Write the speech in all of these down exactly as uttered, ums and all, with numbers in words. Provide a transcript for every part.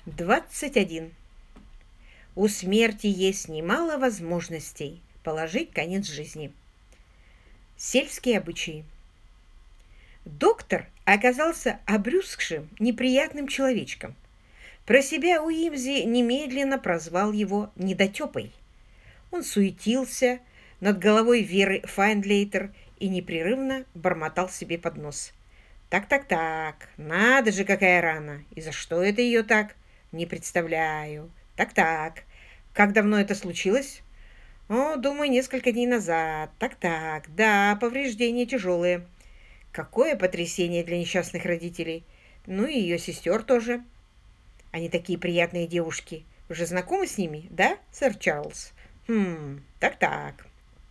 двадцать один. У смерти есть немало возможностей положить конец жизни. Сельские обычаи. Доктор оказался обрюзгшим, неприятным человечком. Про себя Уимзи немедленно прозвал его недотепой. Он суетился над головой Веры Файндлейтер и непрерывно бормотал себе под нос. «Так-так-так, надо же, какая рана! И за что это ее так? Не представляю. Так-так, как давно это случилось? О, думаю, несколько дней назад. Так-так, да, повреждения тяжелые. Какое потрясение для несчастных родителей. Ну и ее сестер тоже. Они такие приятные девушки. Вы же знакомы с ними, да, сэр Чарльз? Хм, так-так».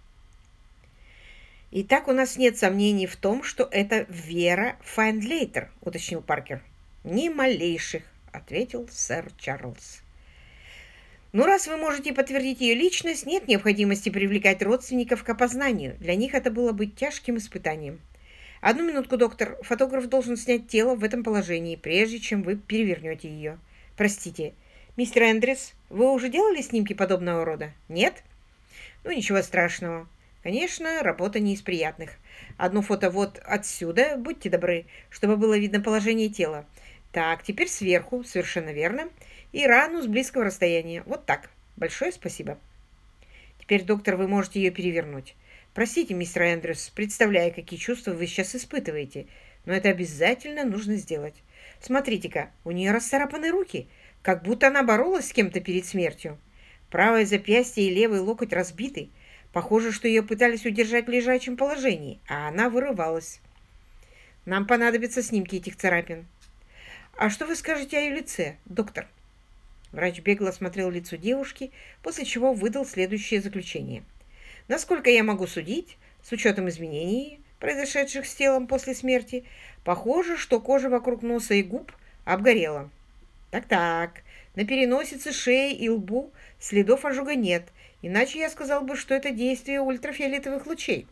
«Итак, у нас нет сомнений в том, что это Вера Файндлейтер», — уточнил Паркер. «Ни малейших», — ответил сэр Чарльз. «Ну, раз вы можете подтвердить ее личность, нет необходимости привлекать родственников к опознанию. Для них это было бы тяжким испытанием. Одну минутку, доктор. Фотограф должен снять тело в этом положении, прежде чем вы перевернете ее. Простите, мистер Эндрюс, вы уже делали снимки подобного рода? Нет? Ну, ничего страшного. Конечно, работа не из приятных. Одно фото вот отсюда, будьте добры, чтобы было видно положение тела. Так, теперь сверху, совершенно верно. И рану с близкого расстояния. Вот так. Большое спасибо. Теперь, доктор, вы можете ее перевернуть. Простите, мистер Эндрюс, представляю, какие чувства вы сейчас испытываете, но это обязательно нужно сделать. Смотрите-ка, у нее расцарапаны руки, как будто она боролась с кем-то перед смертью. Правое запястье и левый локоть разбиты. Похоже, что ее пытались удержать в лежачем положении, а она вырывалась. Нам понадобятся снимки этих царапин. А что вы скажете о ее лице, доктор? Врач бегло осмотрел лицо девушки, после чего выдал следующее заключение. Насколько я могу судить, с учетом изменений, произошедших с телом после смерти, похоже, что кожа вокруг носа и губ обгорела. Так-так, на переносице, шее и лбу следов ожога нет, иначе я сказал бы, что это действие ультрафиолетовых лучей.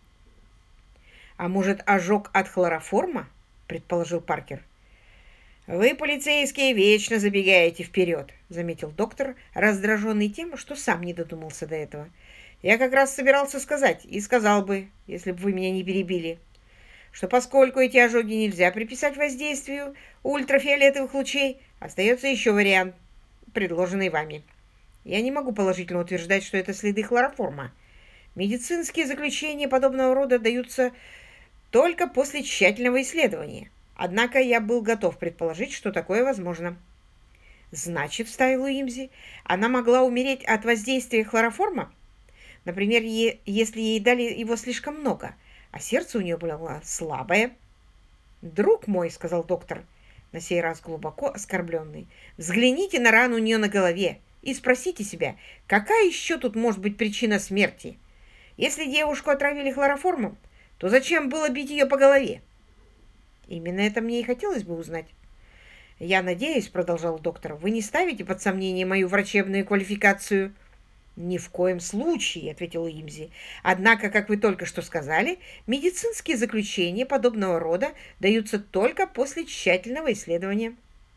А может, ожог от хлороформа? Предположил Паркер. «Вы, полицейские, вечно забегаете вперед», — заметил доктор, раздраженный тем, что сам не додумался до этого. «Я как раз собирался сказать, и сказал бы, если бы вы меня не перебили, что поскольку эти ожоги нельзя приписать воздействию ультрафиолетовых лучей, остается еще вариант, предложенный вами. Я не могу положительно утверждать, что это следы хлороформа. Медицинские заключения подобного рода даются только после тщательного исследования. Однако я был готов предположить, что такое возможно». «Значит, — вставил Уимзи, — она могла умереть от воздействия хлороформа? Например, е если ей дали его слишком много, а сердце у нее было слабое». «Друг мой, — сказал доктор, на сей раз глубоко оскорбленный, — взгляните на рану у нее на голове и спросите себя, какая еще тут может быть причина смерти? Если девушку отравили хлороформом, то зачем было бить ее по голове?» «Именно это мне и хотелось бы узнать». «Я надеюсь, — продолжал доктор, — вы не ставите под сомнение мою врачебную квалификацию?» «Ни в коем случае, — ответил Уимзи. — Однако, как вы только что сказали, медицинские заключения подобного рода даются только после тщательного исследования».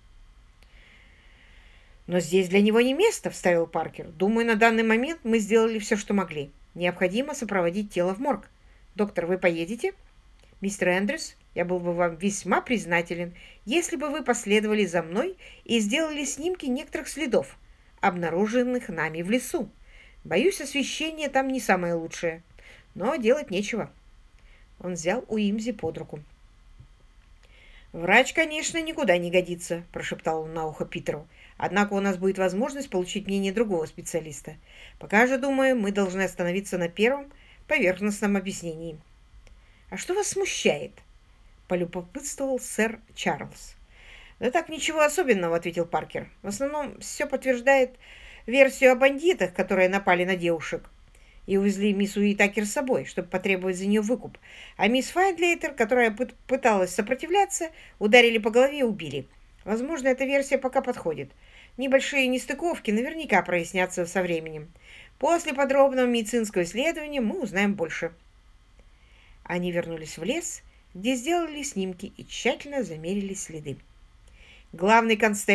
«Но здесь для него не место, — вставил Паркер. — Думаю, на данный момент мы сделали все, что могли. Необходимо сопроводить тело в морг. Доктор, вы поедете? Мистер Эндрюс, я был бы вам весьма признателен, если бы вы последовали за мной и сделали снимки некоторых следов, обнаруженных нами в лесу. Боюсь, освещение там не самое лучшее, но делать нечего». Он взял Уимзи под руку. «Врач, конечно, никуда не годится», – прошептал он на ухо Питеру. «Однако у нас будет возможность получить мнение другого специалиста. Пока же, думаю, мы должны остановиться на первом поверхностном объяснении». «А что вас смущает?» – полюбопытствовал сэр Чарльз. «Да так, ничего особенного», – ответил Паркер. «В основном все подтверждает версию о бандитах, которые напали на девушек и увезли мисс Уитакер с собой, чтобы потребовать за нее выкуп. А мисс Файндлейтер, которая пыталась сопротивляться, ударили по голове и убили. Возможно, эта версия пока подходит. Небольшие нестыковки наверняка прояснятся со временем. После подробного медицинского исследования мы узнаем больше». Они вернулись в лес, где сделали снимки и тщательно замерили следы. Главный констебль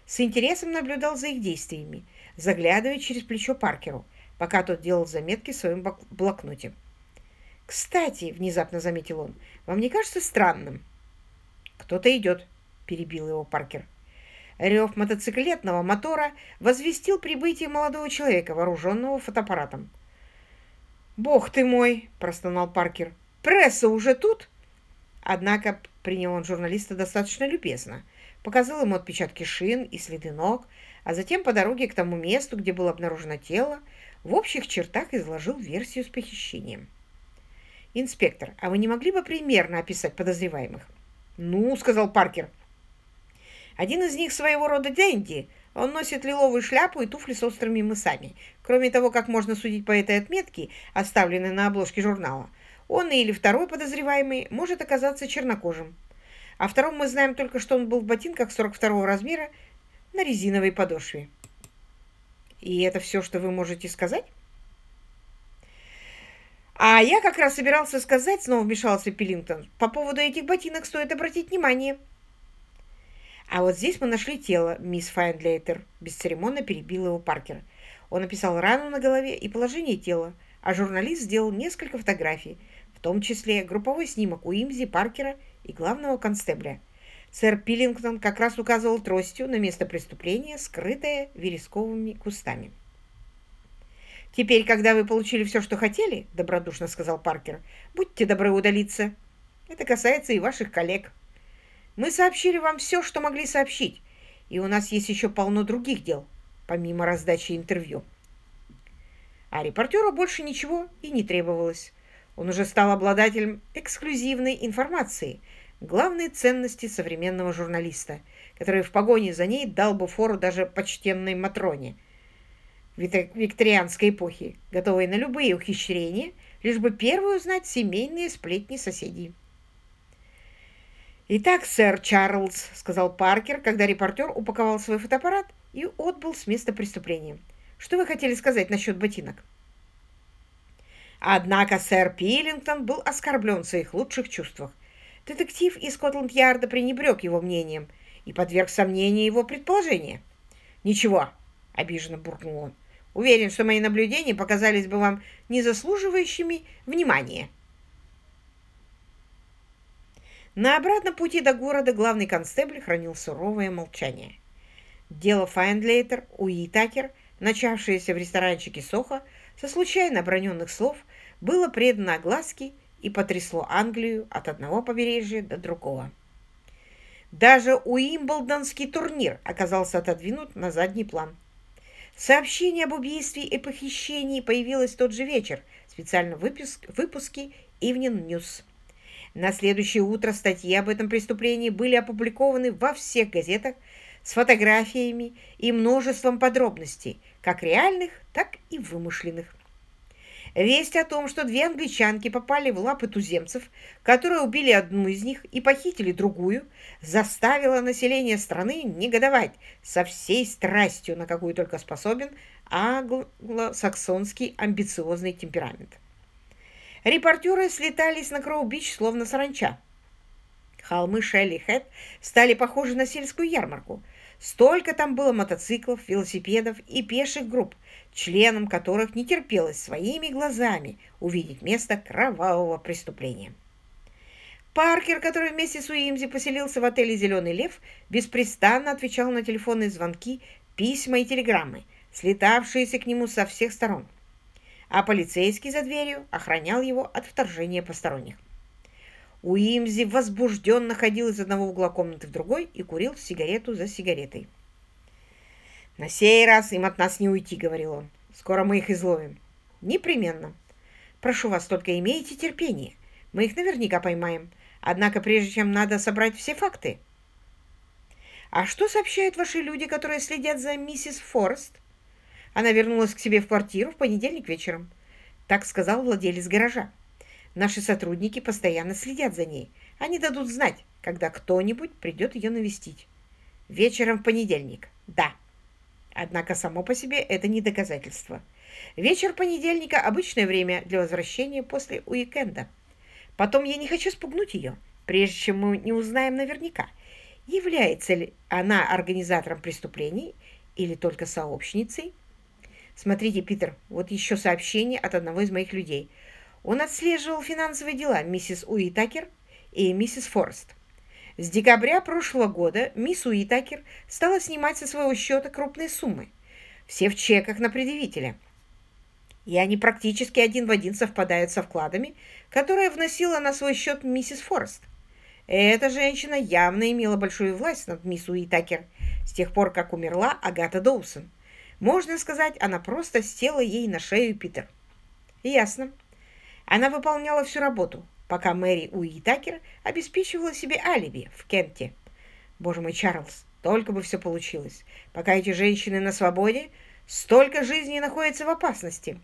с интересом наблюдал за их действиями, заглядывая через плечо Паркеру, пока тот делал заметки в своем блокноте. «Кстати», — внезапно заметил он, — «вам не кажется странным?» «Кто-то идет», — перебил его Паркер. Рев мотоциклетного мотора возвестил прибытие молодого человека, вооруженного фотоаппаратом. «Бог ты мой!» – простонал Паркер. «Пресса уже тут?» Однако принял он журналиста достаточно любезно. Показал ему отпечатки шин и следы ног, а затем по дороге к тому месту, где было обнаружено тело, в общих чертах изложил версию с похищением. «Инспектор, а вы не могли бы примерно описать подозреваемых?» «Ну, — сказал Паркер, — один из них своего рода денди. Он носит лиловую шляпу и туфли с острыми мысами. Кроме того, как можно судить по этой отметке, оставленной на обложке журнала, он или второй подозреваемый может оказаться чернокожим. О втором мы знаем только, что он был в ботинках сорок второго размера на резиновой подошве». «И это все, что вы можете сказать?» «А я как раз собирался сказать, — снова вмешался Пиллингтон, — по поводу этих ботинок стоит обратить внимание». «А вот здесь мы нашли тело, мисс Файндлейтер», — бесцеремонно перебил его Паркер. Он описал рану на голове и положение тела, а журналист сделал несколько фотографий, в том числе групповой снимок Уимзи, Паркера и главного констебля. Сэр Пиллингтон как раз указывал тростью на место преступления, скрытое вересковыми кустами. «Теперь, когда вы получили все, что хотели, — добродушно сказал Паркер, — будьте добры удалиться. Это касается и ваших коллег. Мы сообщили вам все, что могли сообщить, и у нас есть еще полно других дел, помимо раздачи интервью». А репортеру больше ничего и не требовалось. Он уже стал обладателем эксклюзивной информации, главной ценности современного журналиста, который в погоне за ней дал бы фору даже почтенной Матроне викторианской эпохи, готовой на любые ухищрения, лишь бы первой узнать семейные сплетни соседей. «Итак, сэр Чарльз, — сказал Паркер, когда репортер упаковал свой фотоаппарат и отбыл с места преступления, — что вы хотели сказать насчет ботинок?» Однако сэр Пиллингтон был оскорблен в своих лучших чувствах. Детектив из Скотланд-Ярда пренебрег его мнением и подверг сомнению его предположения. «Ничего, — обиженно буркнул он, — уверен, что мои наблюдения показались бы вам незаслуживающими внимания». На обратном пути до города главный констебль хранил суровое молчание. Дело Файндлейтер, Уитакер, начавшееся в ресторанчике Сохо, со случайно оброненных слов, было предано огласке и потрясло Англию от одного побережья до другого. Даже Уимблдонский турнир оказался отодвинут на задний план. Сообщение об убийстве и похищении появилось в тот же вечер в специальном выпуске Evening News. На следующее утро статьи об этом преступлении были опубликованы во всех газетах с фотографиями и множеством подробностей, как реальных, так и вымышленных. Весть о том, что две англичанки попали в лапы туземцев, которые убили одну из них и похитили другую, заставила население страны негодовать со всей страстью, на какую только способен англосаксонский амбициозный темперамент. Репортеры слетались на Кроу-Бич словно саранча. Холмы Шелли-Хэт стали похожи на сельскую ярмарку. Столько там было мотоциклов, велосипедов и пеших групп, членам которых не терпелось своими глазами увидеть место кровавого преступления. Паркер, который вместе с Уимзи поселился в отеле «Зеленый лев», беспрестанно отвечал на телефонные звонки, письма и телеграммы, слетавшиеся к нему со всех сторон, а полицейский за дверью охранял его от вторжения посторонних. Уимзи возбужденно ходил из одного угла комнаты в другой и курил сигарету за сигаретой. «На сей раз им от нас не уйти, — говорил он. — Скоро мы их изловим. Непременно. Прошу вас, только имейте терпение. Мы их наверняка поймаем. Однако прежде чем надо собрать все факты». «А что сообщают ваши люди, которые следят за миссис Форест?» «Она вернулась к себе в квартиру в понедельник вечером. Так сказал владелец гаража. Наши сотрудники постоянно следят за ней. Они дадут знать, когда кто-нибудь придет ее навестить. Вечером в понедельник. Да. Однако само по себе это не доказательство. Вечер понедельника — обычное время для возвращения после уикенда. Потом я не хочу спугнуть ее, прежде чем мы не узнаем наверняка. Является ли она организатором преступлений или только сообщницей? Смотрите, Питер, вот еще сообщение от одного из моих людей. Он отслеживал финансовые дела миссис Уитакер и миссис Форест. С декабря прошлого года мисс Уитакер стала снимать со своего счета крупные суммы. Все в чеках на предъявителя. И они практически один в один совпадают со вкладами, которые вносила на свой счет миссис Форест. Эта женщина явно имела большую власть над мисс Уитакер с тех пор, как умерла Агата Доусон. Можно сказать, она просто села ей на шею, Питер. Ясно. Она выполняла всю работу, пока Мэри Уитакер обеспечивала себе алиби в Кенте. Боже мой, Чарльз, только бы все получилось. Пока эти женщины на свободе, столько жизней находится в опасности.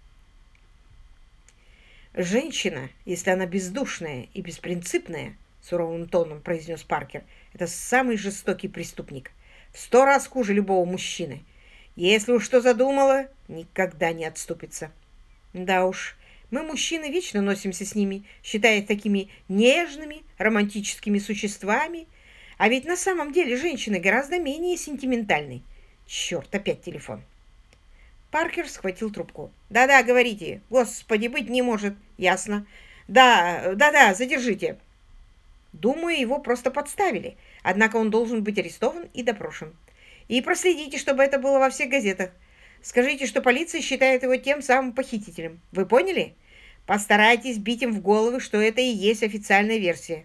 Женщина, если она бездушная и беспринципная, суровым тоном произнес Паркер, это самый жестокий преступник. В сто раз хуже любого мужчины. Если уж что задумала, никогда не отступится. Да уж, мы, мужчины, вечно носимся с ними, считая их такими нежными, романтическими существами. А ведь на самом деле женщины гораздо менее сентиментальны. Черт, опять телефон. Паркер схватил трубку. «Да-да, говорите. Господи, быть не может. Ясно. Да, да-да, задержите». Думаю, его просто подставили. Однако он должен быть арестован и допрошен. И проследите, чтобы это было во всех газетах. Скажите, что полиция считает его тем самым похитителем. Вы поняли? Постарайтесь бить им в головы, что это и есть официальная версия.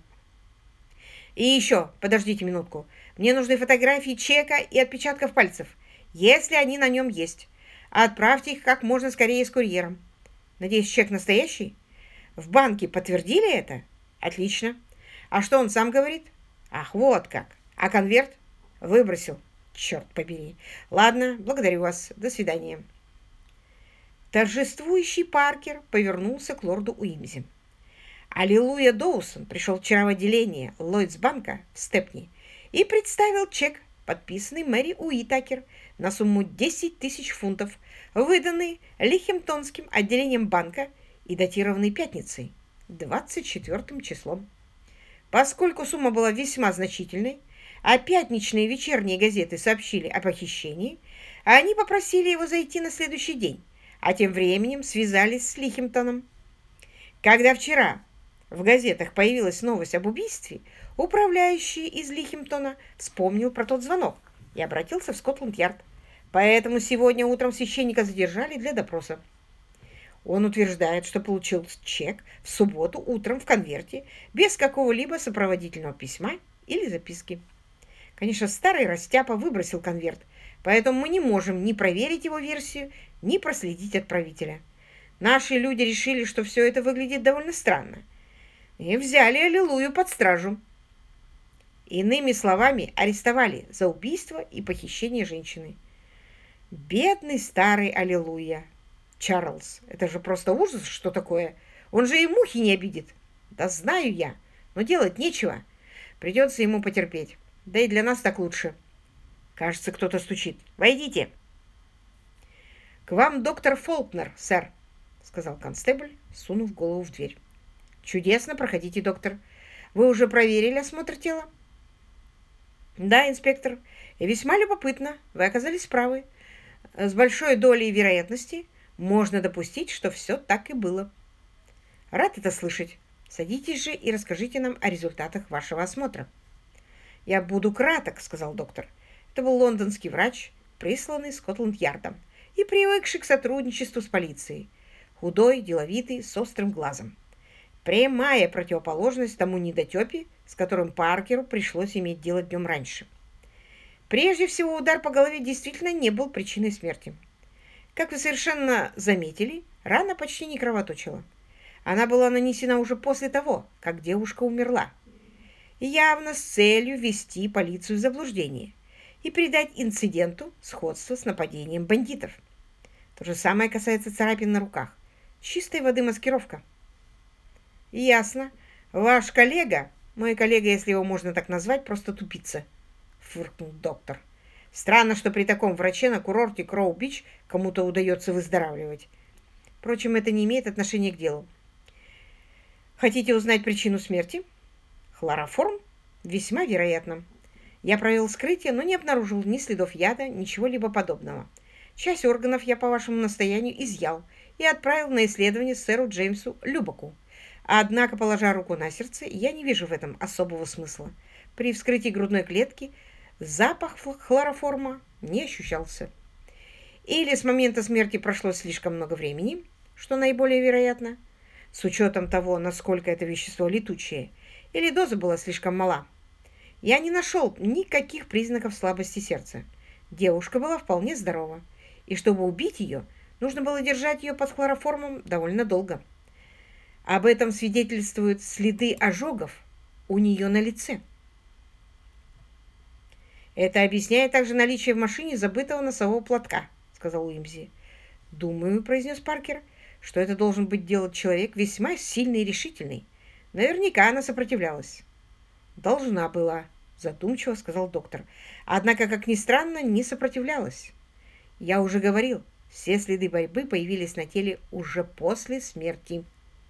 И еще, подождите минутку. Мне нужны фотографии чека и отпечатков пальцев, если они на нем есть. Отправьте их как можно скорее с курьером. Надеюсь, чек настоящий? В банке подтвердили это? Отлично. А что он сам говорит? Ах, вот как. А конверт? Выбросил. Черт побери. Ладно, благодарю вас. До свидания. Торжествующий Паркер повернулся к лорду Уимзи. Аллилуйя Доусон пришел вчера в отделение Ллойдсбанка в Степни и представил чек, подписанный Мэри Уитакер на сумму десять тысяч фунтов, выданный Лихемптонским отделением банка и датированный пятницей, двадцать четвёртым числом. Поскольку сумма была весьма значительной, а пятничные вечерние газеты сообщили о похищении, они попросили его зайти на следующий день, а тем временем связались с Лихемптоном. Когда вчера в газетах появилась новость об убийстве, управляющий из Лихемптона вспомнил про тот звонок и обратился в Скотланд-Ярд. Поэтому сегодня утром священника задержали для допроса. Он утверждает, что получил чек в субботу утром в конверте без какого-либо сопроводительного письма или записки. Конечно, старый растяпа выбросил конверт, поэтому мы не можем ни проверить его версию, ни проследить отправителя. Наши люди решили, что все это выглядит довольно странно, и взяли Аллилуйю под стражу. Иными словами, арестовали за убийство и похищение женщины. Бедный старый Аллилуйя. Чарльз, это же просто ужас, что такое. Он же и мухи не обидит. Да знаю я, но делать нечего. Придется ему потерпеть. Да и для нас так лучше. Кажется, кто-то стучит. Войдите. К вам доктор Фолкнер, сэр, сказал констебль, сунув голову в дверь. Чудесно, проходите, доктор. Вы уже проверили осмотр тела? Да, инспектор. И весьма любопытно. Вы оказались правы. С большой долей вероятности можно допустить, что все так и было. Рад это слышать. Садитесь же и расскажите нам о результатах вашего осмотра. Я буду краток, сказал доктор. Это был лондонский врач, присланный Скотланд-Ярдом и привыкший к сотрудничеству с полицией. Худой, деловитый, с острым глазом. Прямая противоположность тому недотепе, с которым Паркеру пришлось иметь дело днем раньше. Прежде всего, удар по голове действительно не был причиной смерти. Как вы совершенно заметили, рана почти не кровоточила. Она была нанесена уже после того, как девушка умерла. Явно с целью ввести полицию в заблуждение и придать инциденту сходство с нападением бандитов. То же самое касается царапин на руках. Чистой воды маскировка. Ясно. Ваш коллега, мой коллега, если его можно так назвать, просто тупица, фыркнул доктор. Странно, что при таком враче на курорте Кроу-Бич кому-то удается выздоравливать. Впрочем, это не имеет отношения к делу. Хотите узнать причину смерти? Хлороформ? Весьма вероятно. Я провел вскрытие, но не обнаружил ни следов яда, ничего либо подобного. Часть органов я по вашему настоянию изъял и отправил на исследование сэру Джеймсу Любаку. Однако, положа руку на сердце, я не вижу в этом особого смысла. При вскрытии грудной клетки запах хлороформа не ощущался. Или с момента смерти прошло слишком много времени, что наиболее вероятно, с учетом того, насколько это вещество летучее, или доза была слишком мала. Я не нашел никаких признаков слабости сердца. Девушка была вполне здорова, и чтобы убить ее, нужно было держать ее под хлороформом довольно долго. Об этом свидетельствуют следы ожогов у нее на лице. «Это объясняет также наличие в машине забытого носового платка», — сказал Уимзи. «Думаю», — произнес Паркер, — «что это должен быть делать человек весьма сильный и решительный. Наверняка она сопротивлялась». «Должна была», — задумчиво сказал доктор. «Однако, как ни странно, не сопротивлялась. Я уже говорил, все следы борьбы появились на теле уже после смерти».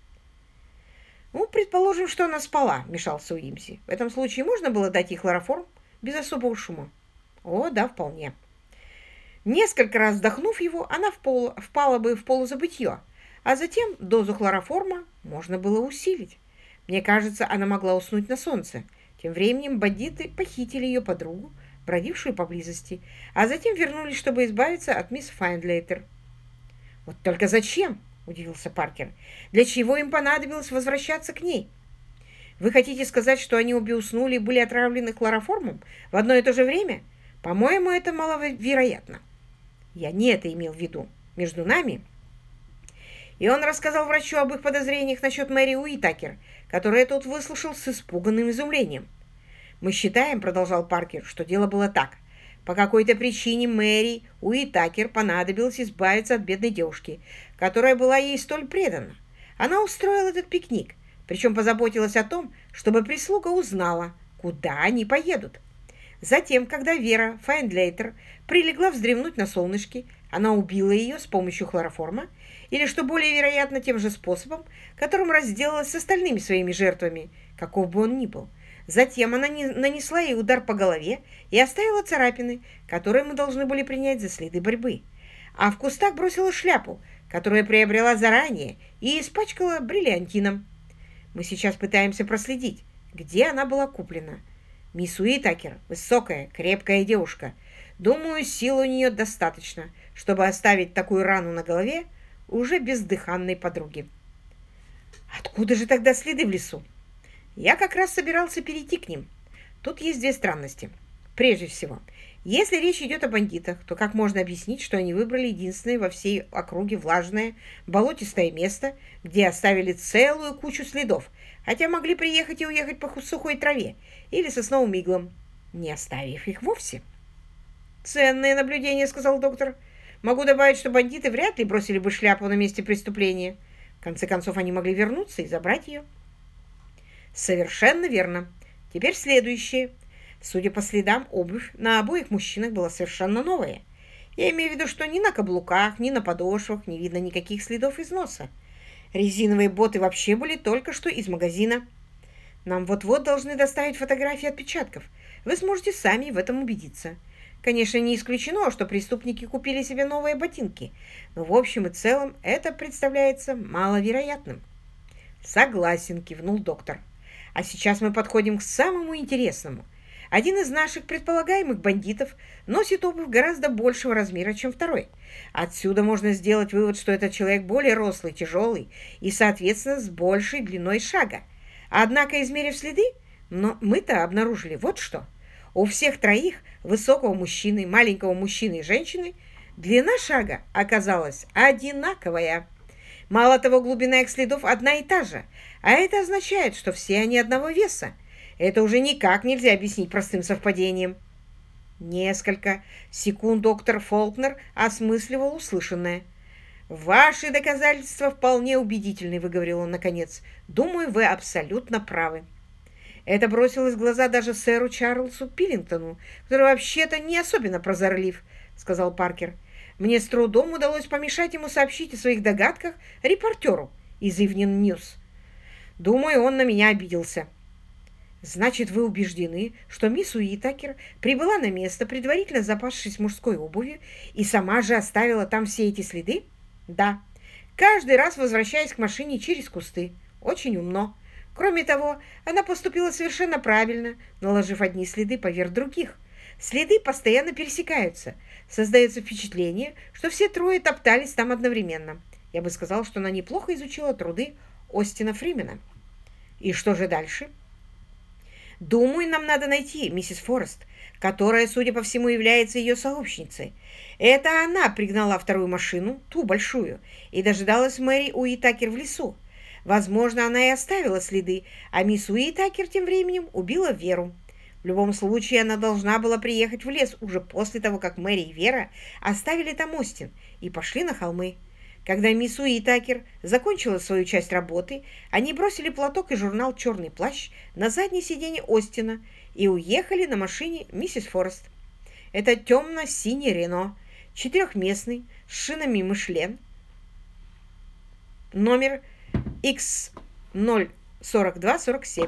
«Ну, предположим, что она спала», — вмешался Уимзи. «В этом случае можно было дать ей хлороформ без особого шума?» «О, да, вполне. Несколько раз вдохнув его, она впала, впала бы в полузабытье, а затем дозу хлороформа можно было усилить. Мне кажется, она могла уснуть на солнце. Тем временем бандиты похитили ее подругу, бродившую поблизости, а затем вернулись, чтобы избавиться от мисс Файндлейтер». «Вот только зачем?» — удивился Паркер. «Для чего им понадобилось возвращаться к ней? Вы хотите сказать, что они обе уснули и были отравлены хлороформом в одно и то же время? По-моему, это маловероятно». «Я не это имел в виду. Между нами...» И он рассказал врачу об их подозрениях насчет Мэри Уитакер, которая тот выслушал с испуганным изумлением. «Мы считаем, — продолжал Паркер, — что дело было так. По какой-то причине Мэри Уитакер понадобилось избавиться от бедной девушки, которая была ей столь предана. Она устроила этот пикник, причем позаботилась о том, чтобы прислуга узнала, куда они поедут. Затем, когда Вера Файндлейтер прилегла вздремнуть на солнышке, она убила ее с помощью хлороформа, или, что более вероятно, тем же способом, которым разделалась с остальными своими жертвами, каков бы он ни был. Затем она нанесла ей удар по голове и оставила царапины, которые мы должны были принять за следы борьбы. А в кустах бросила шляпу, которую приобрела заранее, и испачкала бриллиантином. Мы сейчас пытаемся проследить, где она была куплена. Мисс Уитакер – высокая, крепкая девушка. Думаю, сил у нее достаточно, чтобы оставить такую рану на голове уже бездыханной подруги». «Откуда же тогда следы в лесу?» «Я как раз собирался перейти к ним. Тут есть две странности. Прежде всего, если речь идет о бандитах, то как можно объяснить, что они выбрали единственное во всей округе влажное, болотистое место, где оставили целую кучу следов, хотя могли приехать и уехать по сухой траве или сосновым иглам, не оставив их вовсе?» «Ценное наблюдение», — сказал доктор. «Могу добавить, что бандиты вряд ли бросили бы шляпу на месте преступления. В конце концов, они могли вернуться и забрать ее». «Совершенно верно. Теперь следующее. Судя по следам, обувь на обоих мужчинах была совершенно новая. Я имею в виду, что ни на каблуках, ни на подошвах не видно никаких следов износа. Резиновые боты вообще были только что из магазина. Нам вот-вот должны доставить фотографии отпечатков. Вы сможете сами в этом убедиться. Конечно, не исключено, что преступники купили себе новые ботинки, но в общем и целом это представляется маловероятным». «Согласен», — кивнул доктор. «А сейчас мы подходим к самому интересному. Один из наших предполагаемых бандитов носит обувь гораздо большего размера, чем второй. Отсюда можно сделать вывод, что этот человек более рослый, тяжелый и, соответственно, с большей длиной шага. Однако, измерив следы, но мы-то обнаружили вот что. У всех троих, высокого мужчины, маленького мужчины и женщины, длина шага оказалась одинаковая. Мало того, глубина их следов одна и та же, а это означает, что все они одного веса. Это уже никак нельзя объяснить простым совпадением». Несколько секунд доктор Фолкнер осмысливал услышанное. «Ваши доказательства вполне убедительны», — выговорил он наконец. «Думаю, вы абсолютно правы». Это бросилось в глаза даже сэру Чарльзу Пиллингтону, который вообще-то не особенно прозорлив, — сказал Паркер. «Мне с трудом удалось помешать ему сообщить о своих догадках репортеру из Evening News. Думаю, он на меня обиделся». Значит, вы убеждены, что мисс Уитакер прибыла на место, предварительно запасшись мужской обувью, и сама же оставила там все эти следы? Да. Каждый раз возвращаясь к машине через кусты. Очень умно. Кроме того, она поступила совершенно правильно, наложив одни следы поверх других. Следы постоянно пересекаются. Создается впечатление, что все трое топтались там одновременно. Я бы сказал, что она неплохо изучила труды Остина Фримена. И что же дальше? Думаю, нам надо найти миссис Форест, которая, судя по всему, является ее сообщницей. Это она пригнала вторую машину, ту большую, и дожидалась Мэри Уитакер в лесу. Возможно, она и оставила следы, а мисс Уитакер тем временем убила Веру. В любом случае, она должна была приехать в лес уже после того, как Мэри и Вера оставили там Остин и пошли на холмы. Когда мисс Уитакер закончила свою часть работы, они бросили платок и журнал «Черный плащ» на заднее сиденье Остина и уехали на машине миссис Форест. Это темно-синий Рено, четырехместный, с шинами Мишлен, номер икс ноль сорок два сорок семь.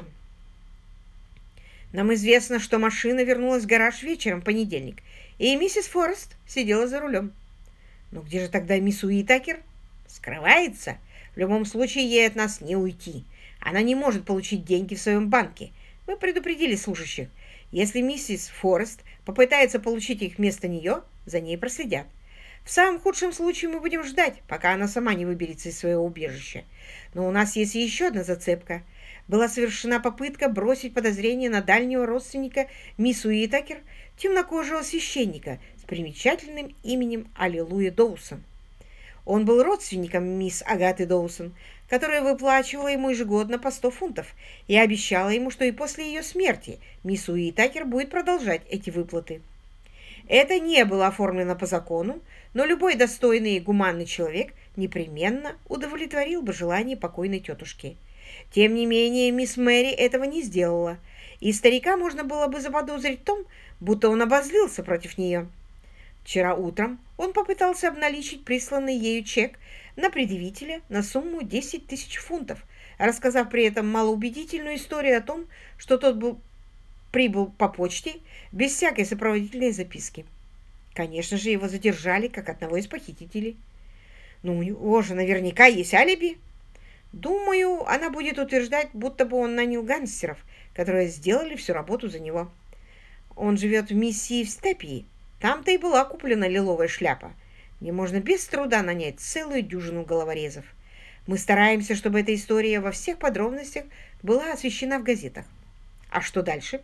Нам известно, что машина вернулась в гараж вечером в понедельник, и миссис Форест сидела за рулем. Но где же тогда мисс Уитакер? Скрывается. В любом случае, ей от нас не уйти. Она не может получить деньги в своем банке. Мы предупредили служащих. Если миссис Форест попытается получить их вместо нее, за ней проследят. В самом худшем случае мы будем ждать, пока она сама не выберется из своего убежища. Но у нас есть еще одна зацепка. Была совершена попытка бросить подозрение на дальнего родственника мисс Уитакер, темнокожего священника с примечательным именем Аллилуйя Доусон. Он был родственником мисс Агаты Доусон, которая выплачивала ему ежегодно по сто фунтов и обещала ему, что и после ее смерти мисс Уитакер будет продолжать эти выплаты. Это не было оформлено по закону, но любой достойный и гуманный человек непременно удовлетворил бы желание покойной тетушки. Тем не менее, мисс Мэри этого не сделала, и старика можно было бы заподозрить в том, будто он обозлился против нее. Вчера утром он попытался обналичить присланный ею чек на предъявителя на сумму десять тысяч фунтов, рассказав при этом малоубедительную историю о том, что тот был, прибыл по почте без всякой сопроводительной записки. Конечно же, его задержали как одного из похитителей. Ну, у него же наверняка есть алиби. Думаю, она будет утверждать, будто бы он нанял гангстеров, которые сделали всю работу за него. Он живет в миссии в Степии. Там-то и была куплена лиловая шляпа. Мне можно без труда нанять целую дюжину головорезов. Мы стараемся, чтобы эта история во всех подробностях была освещена в газетах. А что дальше?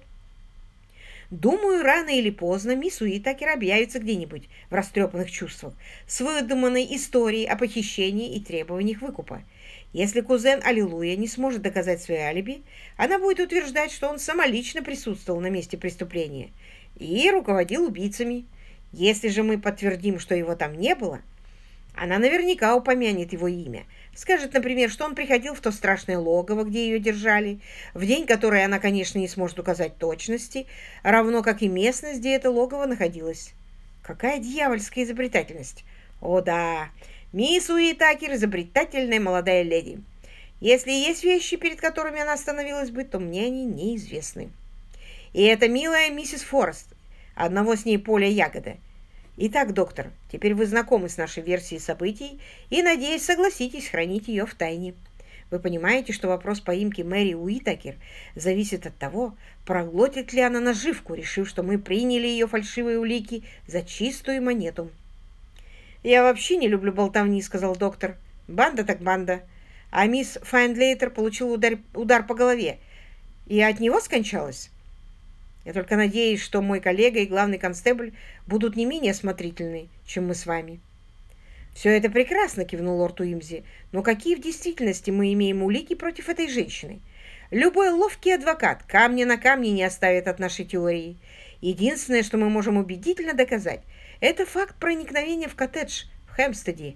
Думаю, рано или поздно мисс Уитакер объявится где-нибудь в растрепанных чувствах с выдуманной историей о похищении и требованиях выкупа. Если кузен Аллилуйя не сможет доказать свое алиби, она будет утверждать, что он самолично присутствовал на месте преступления и руководил убийцами. Если же мы подтвердим, что его там не было, она наверняка упомянет его имя. Скажет, например, что он приходил в то страшное логово, где ее держали, в день, который она, конечно, не сможет указать точности, равно как и местность, где это логово находилось. Какая дьявольская изобретательность! О да, мисс Уитакер — изобретательная молодая леди. Если есть вещи, перед которыми она остановилась бы, то мне они неизвестны. И это милая миссис Форест, одного с ней поля ягода. Итак, доктор, теперь вы знакомы с нашей версией событий и, надеюсь, согласитесь хранить ее в тайне. Вы понимаете, что вопрос поимки Мэри Уитакер зависит от того, проглотит ли она наживку, решив, что мы приняли ее фальшивые улики за чистую монету. «Я вообще не люблю болтовни», — сказал доктор. «Банда так банда. А мисс Файндлейтер получила удар, удар по голове. И от него скончалась? Я только надеюсь, что мой коллега и главный констебль будут не менее осмотрительны, чем мы с вами». «Все это прекрасно», — кивнул лорд Уимзи. «Но какие в действительности мы имеем улики против этой женщины? Любой ловкий адвокат камня на камне не оставит от нашей теории. Единственное, что мы можем убедительно доказать, это факт проникновения в коттедж в Хэмпстеде,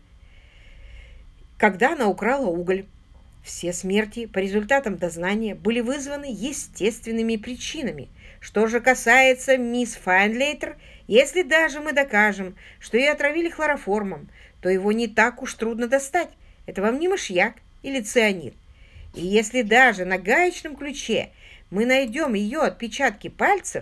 когда она украла уголь. Все смерти по результатам дознания были вызваны естественными причинами. Что же касается мисс Файндлейтер, если даже мы докажем, что ее отравили хлороформом, то его не так уж трудно достать. Это вам не мышьяк или цианид. И если даже на гаечном ключе мы найдем ее отпечатки пальцев.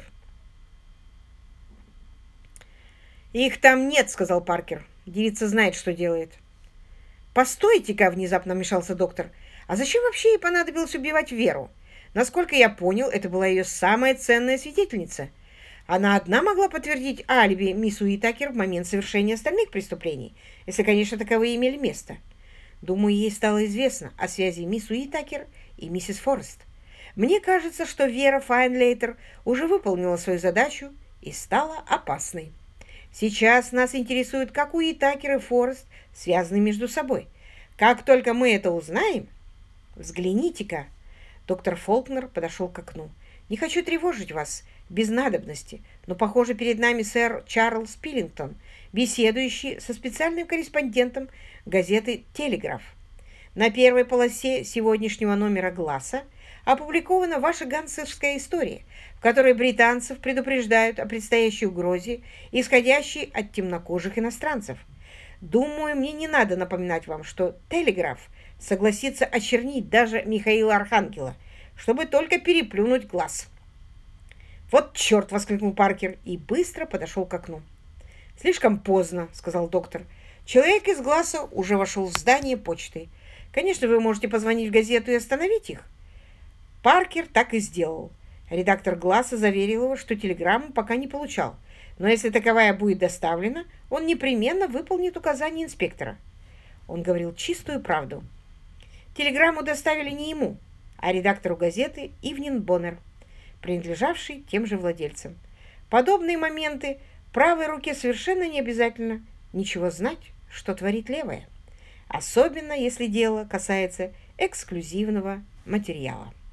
«Их там нет», — сказал Паркер. «Девица знает, что делает». «Постойте-ка», — внезапно вмешался доктор. «А зачем вообще ей понадобилось убивать Веру? Насколько я понял, это была ее самая ценная свидетельница. Она одна могла подтвердить алиби мисс Уитакер в момент совершения остальных преступлений, если, конечно, таковые имели место. Думаю, ей стало известно о связи мисс Уитакер и миссис Форест. Мне кажется, что Вера Файнлейтер уже выполнила свою задачу и стала опасной. Сейчас нас интересует, как Уитакер и Форест связаны между собой. Как только мы это узнаем... Взгляните-ка!» Доктор Фолкнер подошел к окну. «Не хочу тревожить вас без надобности, но, похоже, перед нами сэр Чарльз Пиллингтон, беседующий со специальным корреспондентом газеты «Телеграф». На первой полосе сегодняшнего номера «Гласса» опубликована ваша гангстерская история, в которой британцев предупреждают о предстоящей угрозе, исходящей от темнокожих иностранцев. Думаю, мне не надо напоминать вам, что «Телеграф» согласится очернить даже Михаила Архангела, чтобы только переплюнуть глаз. «Вот черт!» — воскликнул Паркер и быстро подошел к окну. «Слишком поздно», — сказал доктор. «Человек из Гласса уже вошел в здание почты. Конечно, вы можете позвонить в газету и остановить их». Паркер так и сделал. Редактор Гласса заверил его, что телеграмму пока не получал, но если таковая будет доставлена, он непременно выполнит указания инспектора. Он говорил чистую правду. Телеграмму доставили не ему, а редактору газеты Ивнин Боннер, принадлежавшей тем же владельцам. Подобные моменты правой руке совершенно не обязательно ничего знать, что творит левая, особенно если дело касается эксклюзивного материала.